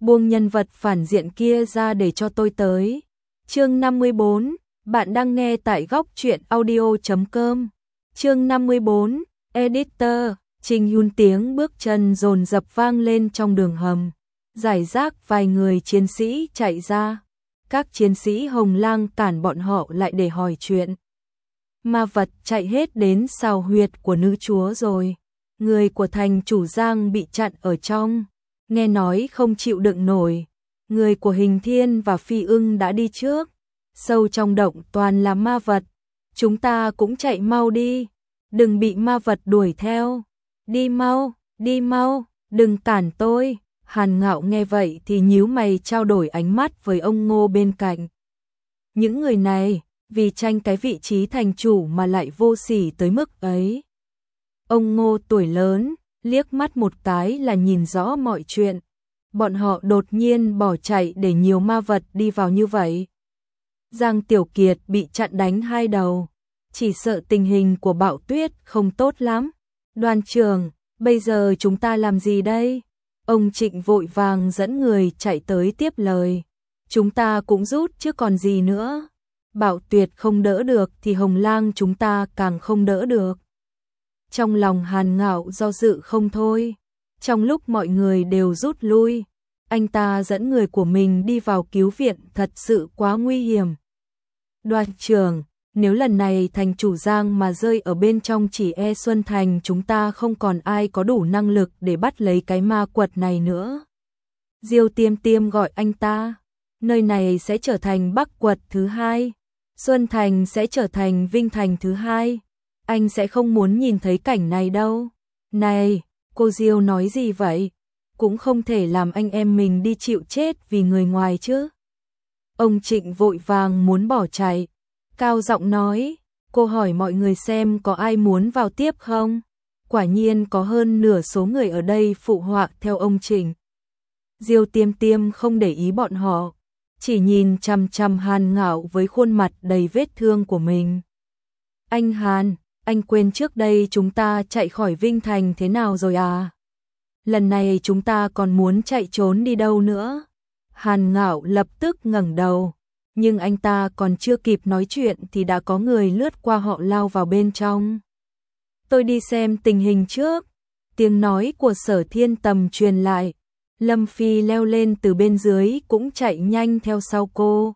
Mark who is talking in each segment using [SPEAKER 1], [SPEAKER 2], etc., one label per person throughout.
[SPEAKER 1] buông nhân vật phản diện kia ra để cho tôi tới. Chương 54, bạn đang nghe tại góc truyện audio.com. Chương 54, Editor. Trình Hyun tiếng bước chân dồn dập vang lên trong đường hầm. Giải rác vài người chiến sĩ chạy ra. Các chiến sĩ Hồng Lang cản bọn họ lại để hỏi chuyện. Ma vật chạy hết đến sào huyệt của nữ chúa rồi. Người của thành chủ Giang bị chặn ở trong. Nghe nói không chịu đựng nổi. Người của Hình Thiên và Phi Ưng đã đi trước. Sâu trong động toàn là ma vật. Chúng ta cũng chạy mau đi. Đừng bị ma vật đuổi theo. Đi mau, đừng cản tôi. Hàn Ngạo nghe vậy thì nhíu mày trao đổi ánh mắt với ông Ngô bên cạnh. Những người này, vì tranh cái vị trí thành chủ mà lại vô sỉ tới mức ấy. Ông Ngô tuổi lớn, liếc mắt một cái là nhìn rõ mọi chuyện. Bọn họ đột nhiên bỏ chạy để nhiều ma vật đi vào như vậy. Giang Tiểu Kiệt bị chặn đánh hai đầu. Chỉ sợ tình hình của Bạo Tuyết không tốt lắm. Đoàn trưởng, bây giờ chúng ta làm gì đây? Ông Trịnh vội vàng dẫn người chạy tới tiếp lời. Chúng ta cũng rút chứ còn gì nữa. Bạo Tuyệt không đỡ được thì Hồng Lang chúng ta càng không đỡ được. Trong lòng Hàn Ngạo do dự không thôi. Trong lúc mọi người đều rút lui, anh ta dẫn người của mình đi vào cứu viện thật sự quá nguy hiểm. Đoàn trưởng, nếu lần này thành chủ Giang mà rơi ở bên trong chỉ e Xuân Thành chúng ta không còn ai có đủ năng lực để bắt lấy cái ma quật này nữa. Diêu Tiêm Tiêm gọi anh ta. Nơi này sẽ trở thành Bắc quật thứ hai. Xuân Thành sẽ trở thành Vinh Thành thứ hai. Anh sẽ không muốn nhìn thấy cảnh này đâu. Này, cô Diêu nói gì vậy? Cũng không thể làm anh em mình đi chịu chết vì người ngoài chứ. Ông Trịnh vội vàng muốn bỏ chạy. Cao giọng nói, cô hỏi mọi người xem có ai muốn vào tiếp không? Quả nhiên có hơn nửa số người ở đây phụ họa theo ông Trịnh. Diêu Tiêm Tiêm không để ý bọn họ, chỉ nhìn chằm chằm Hàn Ngạo với khuôn mặt đầy vết thương của mình. Anh Hàn, anh quên trước đây chúng ta chạy khỏi Vinh Thành thế nào rồi à? Lần này chúng ta còn muốn chạy trốn đi đâu nữa? Hàn Ngạo lập tức ngẩng đầu, nhưng anh ta còn chưa kịp nói chuyện thì đã có người lướt qua họ lao vào bên trong. Tôi đi xem tình hình trước. Tiếng nói của Sở Thiên Tầm truyền lại. Lâm Phi leo lên từ bên dưới cũng chạy nhanh theo sau cô.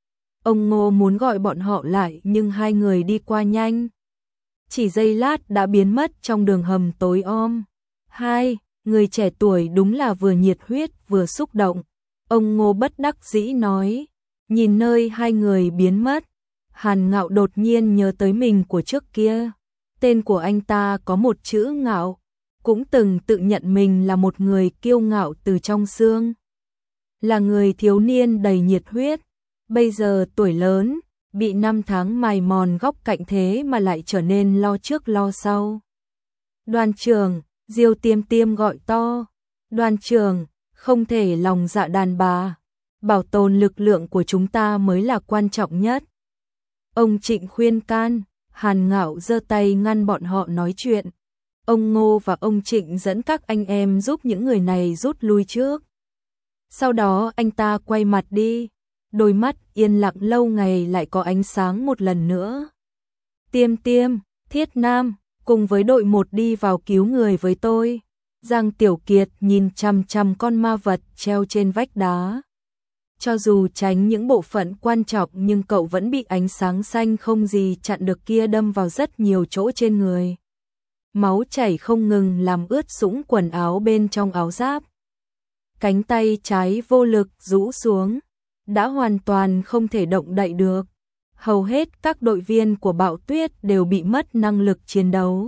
[SPEAKER 1] Ông Ngô muốn gọi bọn họ lại nhưng hai người đi qua nhanh. Chỉ giây lát đã biến mất trong đường hầm tối om. Hai người trẻ tuổi đúng là vừa nhiệt huyết vừa xúc động. Ông Ngô bất đắc dĩ nói. Nhìn nơi hai người biến mất, Hàn Ngạo đột nhiên nhớ tới mình của trước kia. Tên của anh ta có một chữ Ngạo, cũng từng tự nhận mình là một người kiêu ngạo từ trong xương. Là người thiếu niên đầy nhiệt huyết, bây giờ tuổi lớn, bị năm tháng mài mòn góc cạnh thế mà lại trở nên lo trước lo sau. Đoàn trưởng, Diêu Tiêm Tiêm gọi to. Đoàn trưởng, không thể lòng dạ đàn bà. Bảo tồn lực lượng của chúng ta mới là quan trọng nhất. Ông Trịnh khuyên can, Hàn Ngạo giơ tay ngăn bọn họ nói chuyện. Ông Ngô và ông Trịnh dẫn các anh em giúp những người này rút lui trước. Sau đó anh ta quay mặt đi, đôi mắt yên lặng lâu ngày lại có ánh sáng một lần nữa. Tiêm Tiêm, Thiết Nam, cùng với đội 1 đi vào cứu người với tôi. Giang Tiểu Kiệt nhìn chằm chằm con ma vật treo trên vách đá. Cho dù tránh những bộ phận quan trọng nhưng cậu vẫn bị ánh sáng xanh không gì chặn được kia đâm vào rất nhiều chỗ trên người. Máu chảy không ngừng làm ướt sũng quần áo bên trong áo giáp. Cánh tay trái vô lực rũ xuống, đã hoàn toàn không thể động đậy được. Hầu hết các đội viên của Bạo Tuyết đều bị mất năng lực chiến đấu.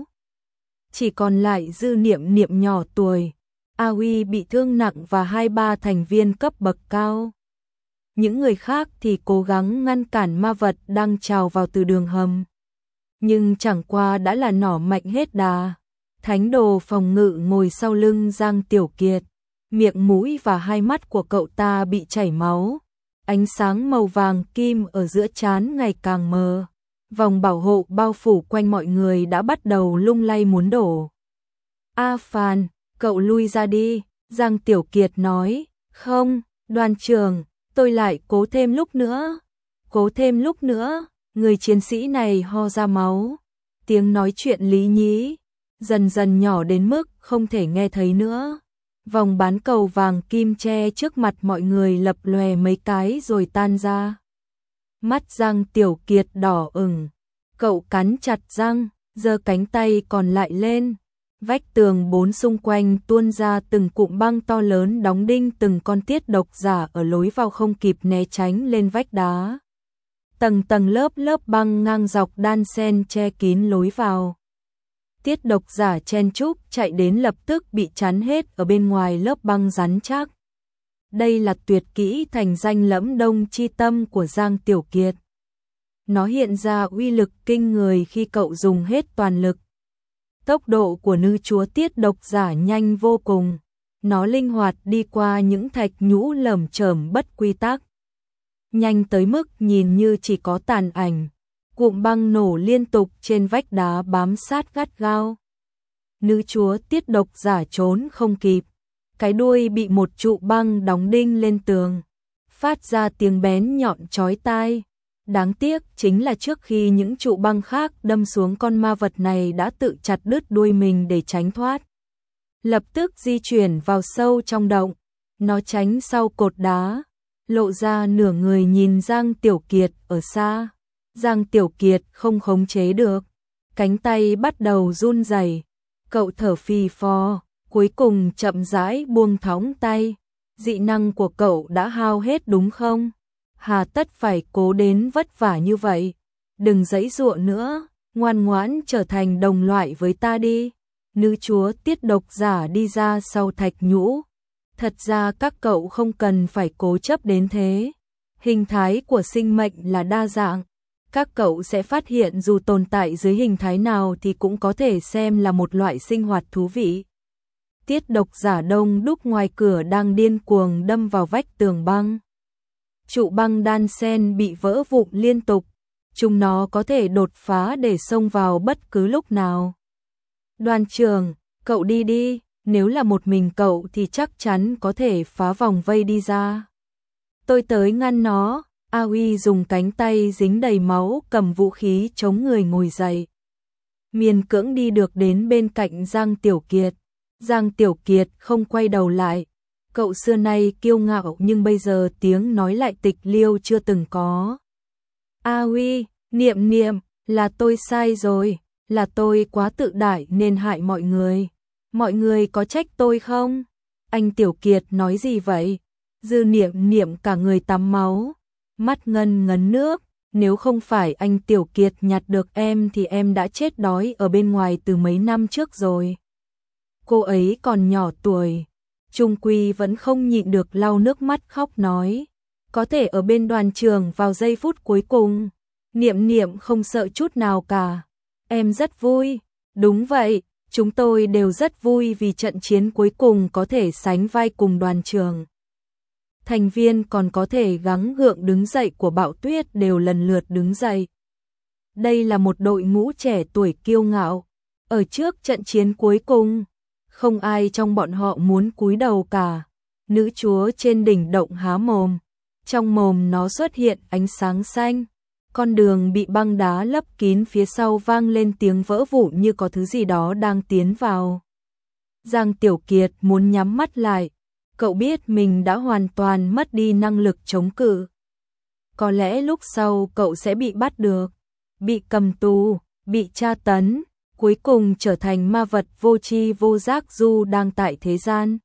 [SPEAKER 1] Chỉ còn lại Dư Niệm Niệm nhỏ tuổi, A Huy bị thương nặng và 2-3 thành viên cấp bậc cao. Những người khác thì cố gắng ngăn cản ma vật đang trào vào từ đường hầm. Nhưng chẳng qua đã là nỏ mạnh hết đà. Thánh đồ phòng ngự ngồi sau lưng Giang Tiểu Kiệt. Miệng mũi và hai mắt của cậu ta bị chảy máu. Ánh sáng màu vàng kim ở giữa trán ngày càng mờ. Vòng bảo hộ bao phủ quanh mọi người đã bắt đầu lung lay muốn đổ. A Phàn, cậu lui ra đi, Giang Tiểu Kiệt nói. Không, đoàn trưởng, tôi lại cố thêm lúc nữa. Cố thêm lúc nữa, người chiến sĩ này ho ra máu. Tiếng nói chuyện Lý Nhĩ dần dần nhỏ đến mức không thể nghe thấy nữa. Vòng bán cầu vàng kim che trước mặt mọi người lập lòe mấy cái rồi tan ra. Mắt Giang Tiểu Kiệt đỏ ửng, cậu cắn chặt răng, giơ cánh tay còn lại lên. Vách tường bốn xung quanh tuôn ra từng cụm băng to lớn đóng đinh từng con tiết độc giả ở lối vào không kịp né tránh lên vách đá. Tầng tầng lớp lớp băng ngang dọc đan xen che kín lối vào. Tiết độc giả chen chúc chạy đến lập tức bị chắn hết ở bên ngoài lớp băng rắn chắc. Đây là tuyệt kỹ thành danh lẫm đông chi tâm của Giang Tiểu Kiệt. Nó hiện ra uy lực kinh người khi cậu dùng hết toàn lực. Tốc độ của nữ chúa tiết độc giả nhanh vô cùng. Nó linh hoạt đi qua những thạch nhũ lởm chởm bất quy tắc. Nhanh tới mức nhìn như chỉ có tàn ảnh. Cụm băng nổ liên tục trên vách đá bám sát gắt gao. Nữ chúa tiết độc giả trốn không kịp. Cái đuôi bị một trụ băng đóng đinh lên tường. Phát ra tiếng bén nhọn chói tai. Đáng tiếc chính là trước khi những trụ băng khác đâm xuống con ma vật này đã tự chặt đứt đuôi mình để tránh thoát. Lập tức di chuyển vào sâu trong động. Nó tránh sau cột đá. Lộ ra nửa người nhìn Giang Tiểu Kiệt ở xa. Giang Tiểu Kiệt không khống chế được. Cánh tay bắt đầu run rẩy. Cậu thở phì phò. Cuối cùng chậm rãi buông thõng tay. Dị năng của cậu đã hao hết đúng không? Hà tất phải cố đến vất vả như vậy. Đừng giãy giụa nữa, ngoan ngoãn trở thành đồng loại với ta đi. Nữ chúa tiết độc giả đi ra sau thạch nhũ. Thật ra các cậu không cần phải cố chấp đến thế. Hình thái của sinh mệnh là đa dạng. Các cậu sẽ phát hiện dù tồn tại dưới hình thái nào thì cũng có thể xem là một loại sinh hoạt thú vị. Tiết độc giả đông đúc ngoài cửa đang điên cuồng đâm vào vách tường băng. Trụ băng đan xen bị vỡ vụn liên tục. Chúng nó có thể đột phá để xông vào bất cứ lúc nào. Đoàn trưởng, cậu đi đi, nếu là một mình cậu thì chắc chắn có thể phá vòng vây đi ra. Tôi tới ngăn nó. A Uy dùng cánh tay dính đầy máu cầm vũ khí chống người ngồi dậy. Miền cưỡng đi được đến bên cạnh Giang Tiểu Kiệt. Giang Tiểu Kiệt không quay đầu lại. Cậu xưa nay kiêu ngạo nhưng bây giờ tiếng nói lại tịch liêu chưa từng có. A Uy, Niệm Niệm, là tôi sai rồi, là tôi quá tự đại nên hại mọi người. Mọi người có trách tôi không? Anh Tiểu Kiệt nói gì vậy? Dư Niệm Niệm cả người tắm máu, mắt ngân ngấn nước. Nếu không phải anh Tiểu Kiệt nhặt được em thì em đã chết đói ở bên ngoài từ mấy năm trước rồi. Cô ấy còn nhỏ tuổi. Trung quy vẫn không nhịn được lau nước mắt khóc nói. Có thể ở bên đoàn trường vào giây phút cuối cùng. Niệm Niệm không sợ chút nào cả. Em rất vui. Đúng vậy, chúng tôi đều rất vui vì trận chiến cuối cùng có thể sánh vai cùng đoàn trường. Thành viên còn có thể gắng gượng đứng dậy của Bạo Tuyết đều lần lượt đứng dậy. Đây là một đội ngũ trẻ tuổi kiêu ngạo. Ở trước trận chiến cuối cùng, không ai trong bọn họ muốn cúi đầu cả. Nữ chúa trên đỉnh động há mồm. Trong mồm nó xuất hiện ánh sáng xanh. Con đường bị băng đá lấp kín phía sau vang lên tiếng vỡ vụn như có thứ gì đó đang tiến vào. Giang Tiểu Kiệt muốn nhắm mắt lại. Cậu biết mình đã hoàn toàn mất đi năng lực chống cự. Có lẽ lúc sau cậu sẽ bị bắt được, bị cầm tù, bị tra tấn, cuối cùng trở thành ma vật vô tri vô giác du đang tại thế gian.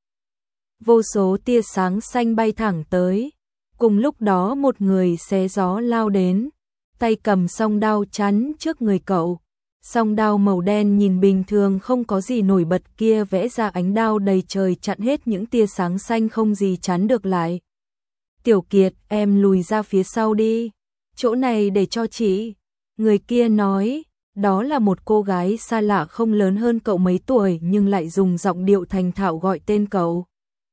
[SPEAKER 1] Vô số tia sáng xanh bay thẳng tới. Cùng lúc đó một người xé gió lao đến, tay cầm song đao chắn trước người cậu. Song đao màu đen nhìn bình thường không có gì nổi bật kia vẽ ra ánh đao đầy trời chặn hết những tia sáng xanh không gì chắn được lại. Tiểu Kiệt, em lùi ra phía sau đi. Chỗ này để cho chị. Người kia nói, đó là một cô gái xa lạ không lớn hơn cậu mấy tuổi nhưng lại dùng giọng điệu thành thạo gọi tên cậu.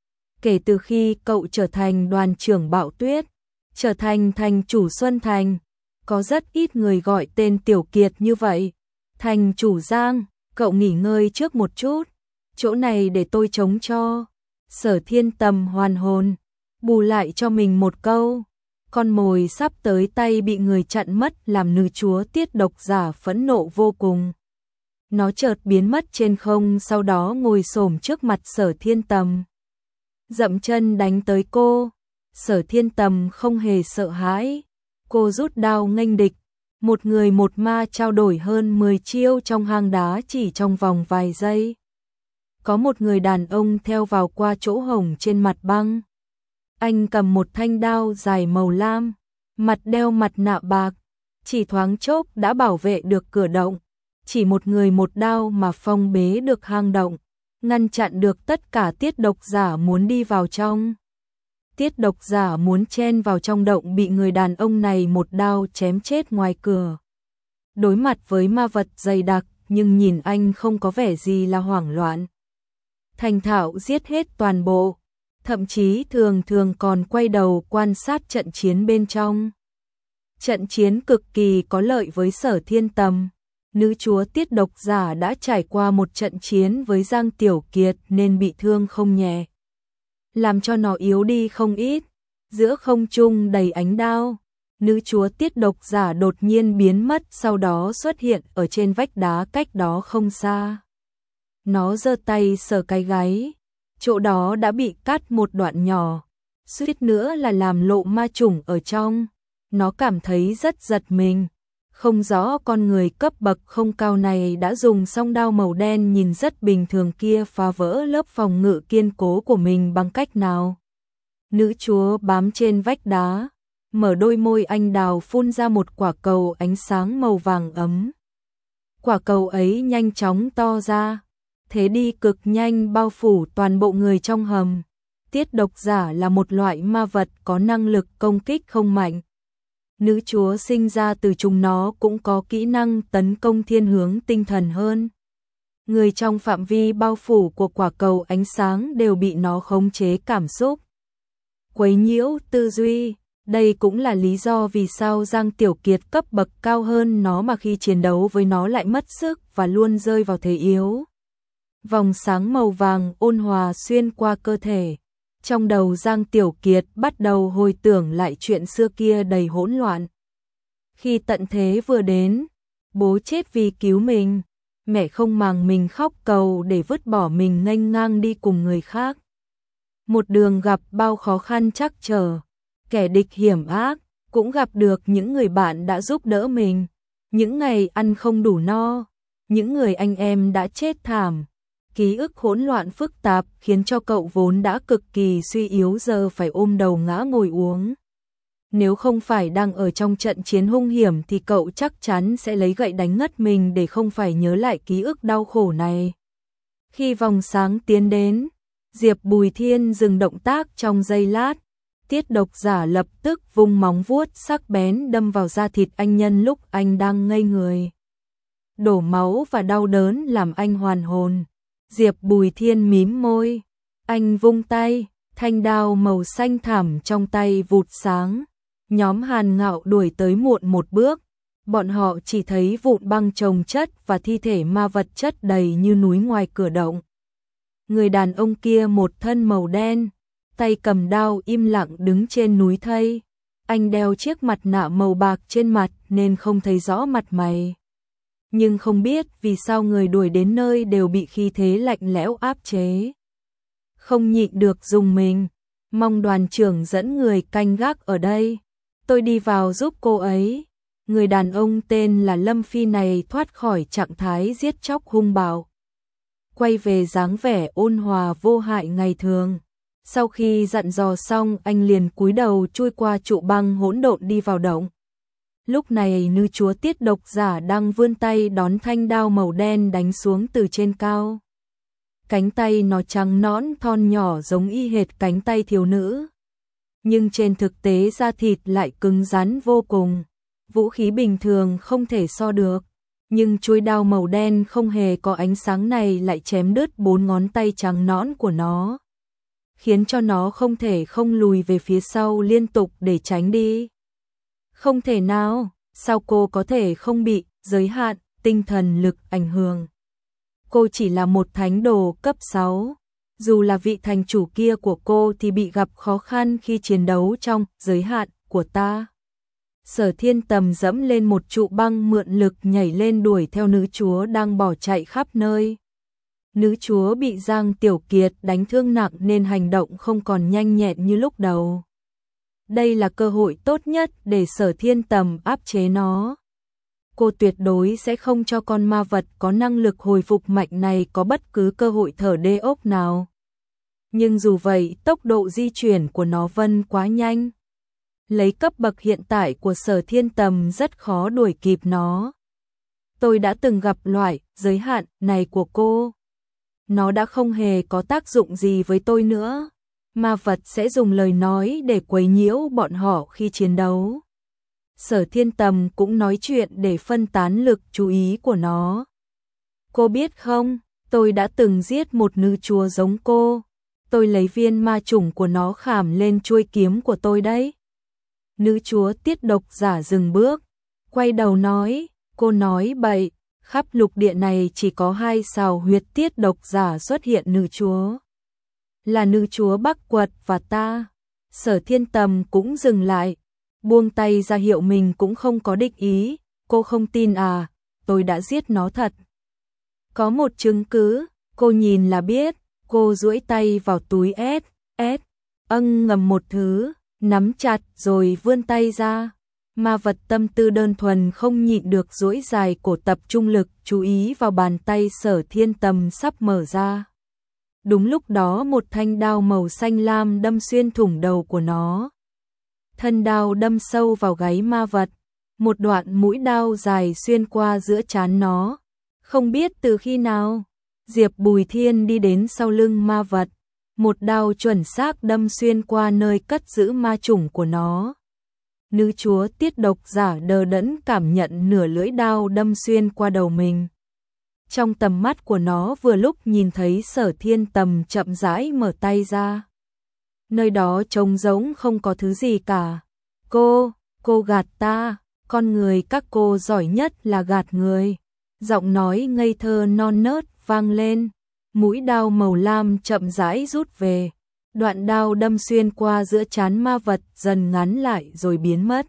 [SPEAKER 1] Kể từ khi cậu trở thành đoàn trưởng Bạo Tuyết, trở thành thành chủ Xuân Thành, có rất ít người gọi tên Tiểu Kiệt như vậy. Thành chủ Giang, cậu nghỉ ngơi trước một chút. Chỗ này để tôi chống cho. Sở Thiên Tầm hoàn hồn, bù lại cho mình một câu. Con mồi sắp tới tay bị người chặn mất làm nữ chúa Tiết Độc Giả phẫn nộ vô cùng. Nó chợt biến mất trên không, sau đó ngồi xổm trước mặt Sở Thiên Tầm, dậm chân đánh tới cô. Sở Thiên Tầm không hề sợ hãi, cô rút đao nghênh địch, một người một ma trao đổi hơn 10 chiêu trong hang đá chỉ trong vòng vài giây. Có một người đàn ông theo vào qua chỗ hổng trên mặt băng. Anh cầm một thanh đao dài màu lam, mặt đeo mặt nạ bạc, chỉ thoáng chốc đã bảo vệ được cửa động. Chỉ một người một đao mà phong bế được hang động, ngăn chặn được tất cả Tiết Độc Giả muốn đi vào trong. Tiết Độc Giả muốn chen vào trong động bị người đàn ông này một đao chém chết ngoài cửa. Đối mặt với ma vật dày đặc, nhưng nhìn anh không có vẻ gì là hoảng loạn. Thành thạo giết hết toàn bộ, thậm chí thường thường còn quay đầu quan sát trận chiến bên trong. Trận chiến cực kỳ có lợi với Sở Thiên Tầm. Nữ chúa Tiết Độc Giả đã trải qua một trận chiến với Giang Tiểu Kiệt nên bị thương không nhẹ, làm cho nó yếu đi không ít. Giữa không trung đầy ánh đao, nữ chúa Tiết Độc Giả đột nhiên biến mất, sau đó xuất hiện ở trên vách đá cách đó không xa. Nó giơ tay sờ cái gáy, chỗ đó đã bị cắt một đoạn nhỏ, suýt nữa là làm lộ ma chủng ở trong. Nó cảm thấy rất giật mình. Không rõ con người cấp bậc không cao này đã dùng song đao màu đen nhìn rất bình thường kia phá vỡ lớp phòng ngự kiên cố của mình bằng cách nào. Nữ chúa bám trên vách đá, mở đôi môi anh đào phun ra một quả cầu ánh sáng màu vàng ấm. Quả cầu ấy nhanh chóng to ra, thế đi cực nhanh bao phủ toàn bộ người trong hầm. Tiết Độc Giả là một loại ma vật có năng lực công kích không mạnh. Nữ chúa sinh ra từ chúng nó cũng có kỹ năng tấn công thiên hướng tinh thần hơn. Người trong phạm vi bao phủ của quả cầu ánh sáng đều bị nó khống chế cảm xúc, quấy nhiễu tư duy. Đây cũng là lý do vì sao Giang Tiểu Kiệt cấp bậc cao hơn nó mà khi chiến đấu với nó lại mất sức và luôn rơi vào thế yếu. Vòng sáng màu vàng ôn hòa xuyên qua cơ thể. Trong đầu Giang Tiểu Kiệt bắt đầu hồi tưởng lại chuyện xưa kia đầy hỗn loạn. Khi tận thế vừa đến, bố chết vì cứu mình, mẹ không màng mình khóc cầu để vứt bỏ mình nghênh ngang đi cùng người khác. Một đường gặp bao khó khăn trắc trở, kẻ địch hiểm ác, cũng gặp được những người bạn đã giúp đỡ mình. Những ngày ăn không đủ no, những người anh em đã chết thảm. Ký ức hỗn loạn phức tạp khiến cho cậu vốn đã cực kỳ suy yếu giờ phải ôm đầu ngã ngồi uống. Nếu không phải đang ở trong trận chiến hung hiểm thì cậu chắc chắn sẽ lấy gậy đánh ngất mình để không phải nhớ lại ký ức đau khổ này. Khi vòng sáng tiến đến, Diệp Bùi Thiên dừng động tác trong giây lát. Tiết Độc Giả lập tức vung móng vuốt sắc bén đâm vào da thịt anh nhân lúc anh đang ngây người. Đổ máu và đau đớn làm anh hoàn hồn. Diệp Bùi Thiên mím môi, anh vung tay, thanh đao màu xanh thẳm trong tay vụt sáng. Nhóm Hàn Ngạo đuổi tới muộn một bước, bọn họ chỉ thấy vụn băng chồng chất và thi thể ma vật chất đầy như núi ngoài cửa động. Người đàn ông kia một thân màu đen, tay cầm đao im lặng đứng trên núi thây. Anh đeo chiếc mặt nạ màu bạc trên mặt nên không thấy rõ mặt mày. Nhưng không biết vì sao người đuổi đến nơi đều bị khí thế lạnh lẽo áp chế. Không nhịn được dùng mình, mong đoàn trưởng dẫn người canh gác ở đây. Tôi đi vào giúp cô ấy. Người đàn ông tên là Lâm Phi này thoát khỏi trạng thái giết chóc hung bạo, quay về dáng vẻ ôn hòa vô hại ngày thường. Sau khi dặn dò xong, anh liền cúi đầu chui qua trụ băng hỗn độn đi vào động. Lúc này nữ chúa Tiết Độc Giả đang vươn tay đón thanh đao màu đen đánh xuống từ trên cao. Cánh tay nó trắng nõn thon nhỏ giống y hệt cánh tay thiếu nữ. Nhưng trên thực tế da thịt lại cứng rắn vô cùng. Vũ khí bình thường không thể so được. Nhưng chuôi đao màu đen không hề có ánh sáng này lại chém đứt 4 ngón tay trắng nõn của nó, khiến cho nó không thể không lùi về phía sau liên tục để tránh đi. Không thể nào, sao cô có thể không bị giới hạn tinh thần lực ảnh hưởng? Cô chỉ là một thánh đồ cấp 6, Dù là vị thành chủ kia của cô thì bị gặp khó khăn khi chiến đấu trong giới hạn của ta. Sở Thiên Tầm dẫm lên một trụ băng mượn lực nhảy lên đuổi theo nữ chúa đang bỏ chạy khắp nơi. Nữ chúa bị Giang Tiểu Kiệt đánh thương nặng nên hành động không còn nhanh nhẹn như lúc đầu. Đây là cơ hội tốt nhất để Sở Thiên Tầm áp chế nó. Cô tuyệt đối sẽ không cho con ma vật có năng lực hồi phục mạnh này có bất cứ cơ hội thở đê ốc nào. Nhưng dù vậy, tốc độ di chuyển của nó vẫn quá nhanh. Lấy cấp bậc hiện tại của Sở Thiên Tầm rất khó đuổi kịp nó. Tôi đã từng gặp loại giới hạn này của cô. Nó đã không hề có tác dụng gì với tôi nữa. Ma vật sẽ dùng lời nói để quấy nhiễu bọn họ khi chiến đấu. Sở Thiên Tầm cũng nói chuyện để phân tán lực chú ý của nó. Cô biết không, tôi đã từng giết một nữ chúa giống cô. Tôi lấy viên ma chủng của nó khảm lên chuôi kiếm của tôi đấy. Nữ chúa Tiết Độc Giả dừng bước, quay đầu nói, cô nói bậy, khắp lục địa này chỉ có 2 sào huyệt Tiết Độc Giả xuất hiện nữ chúa. Là nữ chúa Bắc Quật và ta. Sở Thiên Tầm cũng dừng lại, buông tay ra hiệu mình cũng không có địch ý. Cô không tin à, tôi đã giết nó thật. Có một chứng cứ, cô nhìn là biết. Cô duỗi tay vào túi ngầm một thứ, nắm chặt rồi vươn tay ra. Ma vật tâm tư đơn thuần không nhịn được duỗi dài cổ tập trung lực chú ý vào bàn tay Sở Thiên Tầm sắp mở ra. Đúng lúc đó một thanh đao màu xanh lam đâm xuyên thủng đầu của nó. Thân đao đâm sâu vào gáy ma vật, một đoạn mũi đao dài xuyên qua giữa trán nó. Không biết từ khi nào, Diệp Bùi Thiên đi đến sau lưng ma vật, một đao chuẩn xác đâm xuyên qua nơi cất giữ ma chủng của nó. Nữ chúa Tiết Độc Giả đờ đẫn cảm nhận nửa lưỡi đao đâm xuyên qua đầu mình. Trong tầm mắt của nó vừa lúc nhìn thấy Sở Thiên Tầm chậm rãi mở tay ra. Nơi đó trống rỗng không có thứ gì cả. Cô gạt ta, con người các cô giỏi nhất là gạt người. Giọng nói ngây thơ non nớt vang lên, mũi đao màu lam chậm rãi rút về. Đoạn đao đâm xuyên qua giữa trán ma vật dần ngắn lại rồi biến mất.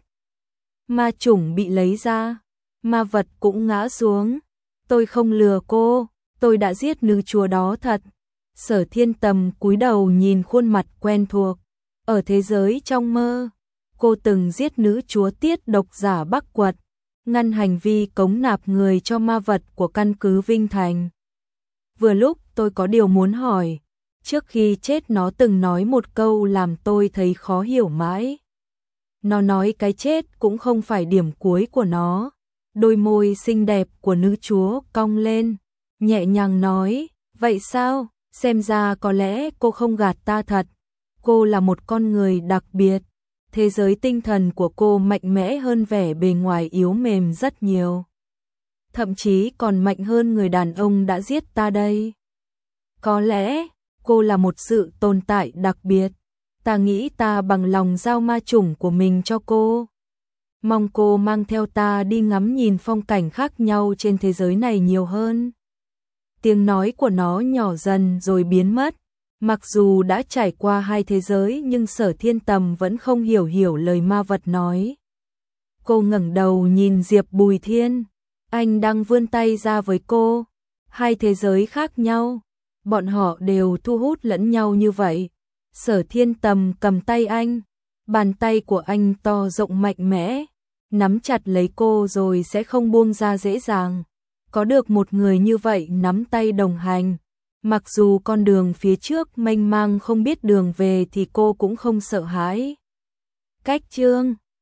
[SPEAKER 1] Ma chủng bị lấy ra, ma vật cũng ngã xuống. Tôi không lừa cô, tôi đã giết nữ chúa đó thật. Sở Thiên Tầm cúi đầu nhìn khuôn mặt quen thuộc. Ở thế giới trong mơ, cô từng giết nữ chúa Tiết Độc Giả Bắc Quật, ngăn hành vi cống nạp người cho ma vật của căn cứ Vinh Thành. Vừa lúc tôi có điều muốn hỏi, trước khi chết nó từng nói một câu làm tôi thấy khó hiểu mãi. Nó nói cái chết cũng không phải điểm cuối của nó. Đôi môi xinh đẹp của nữ chúa cong lên, nhẹ nhàng nói, vậy sao, xem ra có lẽ cô không gạt ta thật. Cô là một con người đặc biệt, thế giới tinh thần của cô mạnh mẽ hơn vẻ bề ngoài yếu mềm rất nhiều. Thậm chí còn mạnh hơn người đàn ông đã giết ta đây. Có lẽ, cô là một sự tồn tại đặc biệt. Ta nghĩ ta bằng lòng giao ma chủng của mình cho cô. Mong cô mang theo ta đi ngắm nhìn phong cảnh khác nhau trên thế giới này nhiều hơn. Tiếng nói của nó nhỏ dần rồi biến mất. Mặc dù đã trải qua 2 thế giới nhưng Sở Thiên Tầm vẫn không hiểu lời ma vật nói. Cô ngẩng đầu nhìn Diệp Bùi Thiên. Anh đang vươn tay ra với cô. 2 thế giới khác nhau. Bọn họ đều thu hút lẫn nhau như vậy. Sở Thiên Tầm cầm tay anh. Bàn tay của anh to rộng mạnh mẽ. Nắm chặt lấy cô rồi sẽ không buông ra dễ dàng. Có được một người như vậy nắm tay đồng hành. Mặc dù con đường phía trước mênh mang không biết đường về thì cô cũng không sợ hãi. Cách chương